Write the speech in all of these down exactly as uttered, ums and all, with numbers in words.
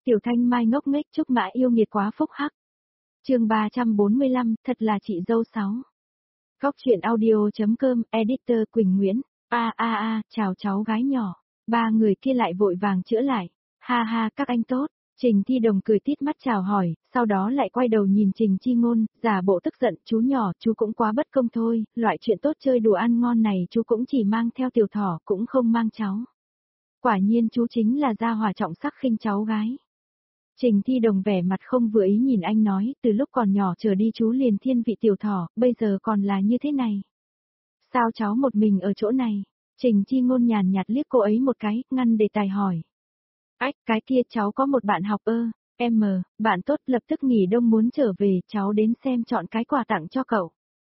Tiểu Thanh Mai ngốc nghếch Trúc Mã yêu nghiệt quá phúc hắc. Chương ba trăm bốn mươi lăm, thật là chị dâu sáu. Góc truyện audio.com, editor Quỳnh Nguyễn. A a a, chào cháu gái nhỏ. Ba người kia lại vội vàng chữa lại. Ha ha, các anh tốt. Trình Thi Đồng cười tít mắt chào hỏi, sau đó lại quay đầu nhìn Trình Chi Ngôn, giả bộ tức giận, chú nhỏ, chú cũng quá bất công thôi, loại chuyện tốt chơi đùa ăn ngon này chú cũng chỉ mang theo tiểu thỏ, cũng không mang cháu. Quả nhiên chú chính là gia hỏa trọng sắc khinh cháu gái. Trình Thi Đồng vẻ mặt không vừa ý nhìn anh nói, từ lúc còn nhỏ trở đi chú liền thiên vị tiểu thỏ, bây giờ còn là như thế này. Sao cháu một mình ở chỗ này? Trình Chi Ngôn nhàn nhạt liếc cô ấy một cái, ngăn đề tài hỏi. Ách, cái kia cháu có một bạn học ơ, em mờ, bạn tốt lập tức nghỉ đông muốn trở về, cháu đến xem chọn cái quà tặng cho cậu.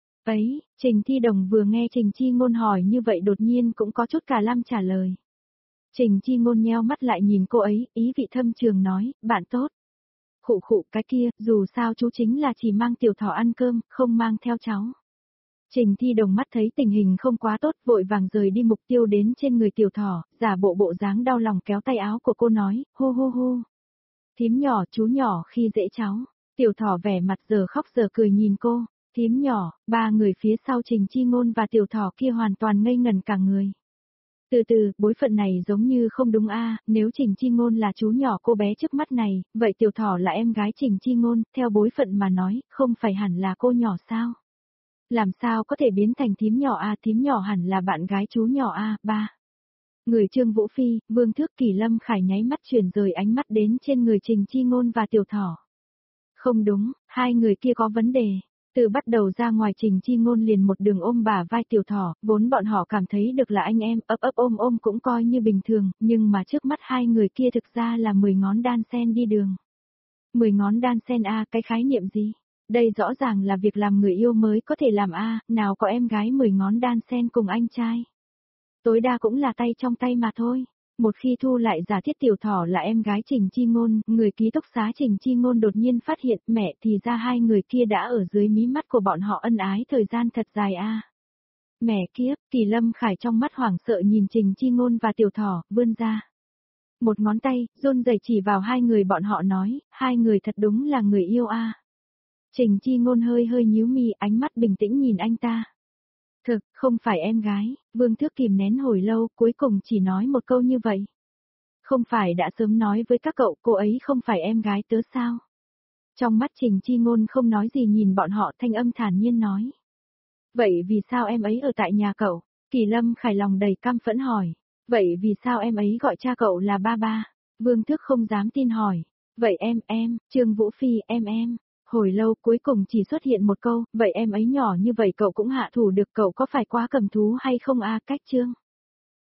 Ấy, Trình Thi Đồng vừa nghe Trình Chi Ngôn hỏi như vậy đột nhiên cũng có chút cả lăm trả lời. Trình Chi Ngôn nheo mắt lại nhìn cô ấy, ý vị thâm trường nói, bạn tốt. Khụ khụ, cái kia, dù sao chú chính là chỉ mang tiểu thỏ ăn cơm, không mang theo cháu. Trình Thi Đồng mắt thấy tình hình không quá tốt, vội vàng rời đi mục tiêu đến trên người tiểu thỏ, giả bộ bộ dáng đau lòng kéo tay áo của cô nói, hu hu hu. Thím nhỏ, chú nhỏ khi dễ cháu. Tiểu thỏ vẻ mặt giờ khóc giờ cười nhìn cô, thím nhỏ, ba người phía sau Trình Chi Ngôn và tiểu thỏ kia hoàn toàn ngây ngẩn cả người. Từ từ, bối phận này giống như không đúng a, nếu Trình Chi Ngôn là chú nhỏ cô bé trước mắt này, vậy tiểu thỏ là em gái Trình Chi Ngôn, theo bối phận mà nói, không phải hẳn là cô nhỏ sao? Làm sao có thể biến thành thím nhỏ a, thím nhỏ hẳn là bạn gái chú nhỏ a, ba. Người Trương Vũ Phi, Vương Thước Kỳ Lâm Khải nháy mắt chuyển rời ánh mắt đến trên người Trình Chi Ngôn và tiểu thỏ. Không đúng, hai người kia có vấn đề. Từ bắt đầu ra ngoài Trình Chi Ngôn liền một đường ôm bả vai tiểu thỏ, vốn bọn họ cảm thấy được là anh em, ấp ấp ôm ôm cũng coi như bình thường, nhưng mà trước mắt hai người kia thực ra là mười ngón đan sen đi đường. Mười ngón đan sen a, cái khái niệm gì? Đây rõ ràng là việc làm người yêu mới có thể làm a, nào có em gái mười ngón đan sen cùng anh trai. Tối đa cũng là tay trong tay mà thôi. Một khi thu lại giả thiết tiểu thỏ là em gái Trình Chi Ngôn, người ký túc xá Trình Chi Ngôn đột nhiên phát hiện mẹ thì ra hai người kia đã ở dưới mí mắt của bọn họ ân ái thời gian thật dài a. Mẹ kiếp, Kỳ Lâm Khải trong mắt hoảng sợ nhìn Trình Chi Ngôn và tiểu thỏ, vươn ra. Một ngón tay, run rẩy chỉ vào hai người bọn họ nói, hai người thật đúng là người yêu a. Trình Chi Ngôn hơi hơi nhíu mi, ánh mắt bình tĩnh nhìn anh ta. Thực, không phải em gái, Vương Thước kìm nén hồi lâu, cuối cùng chỉ nói một câu như vậy. Không phải đã sớm nói với các cậu cô ấy không phải em gái tớ sao? Trong mắt Trình Chi Ngôn không nói gì nhìn bọn họ thanh âm thản nhiên nói. Vậy vì sao em ấy ở tại nhà cậu? Kỳ Lâm Khải lòng đầy căm phẫn hỏi. Vậy vì sao em ấy gọi cha cậu là ba ba? Vương Thước không dám tin hỏi. Vậy em, em, Trương Vũ Phi, em em. Hồi lâu cuối cùng chỉ xuất hiện một câu, vậy em ấy nhỏ như vậy cậu cũng hạ thủ được cậu có phải quá cầm thú hay không a cách Trương?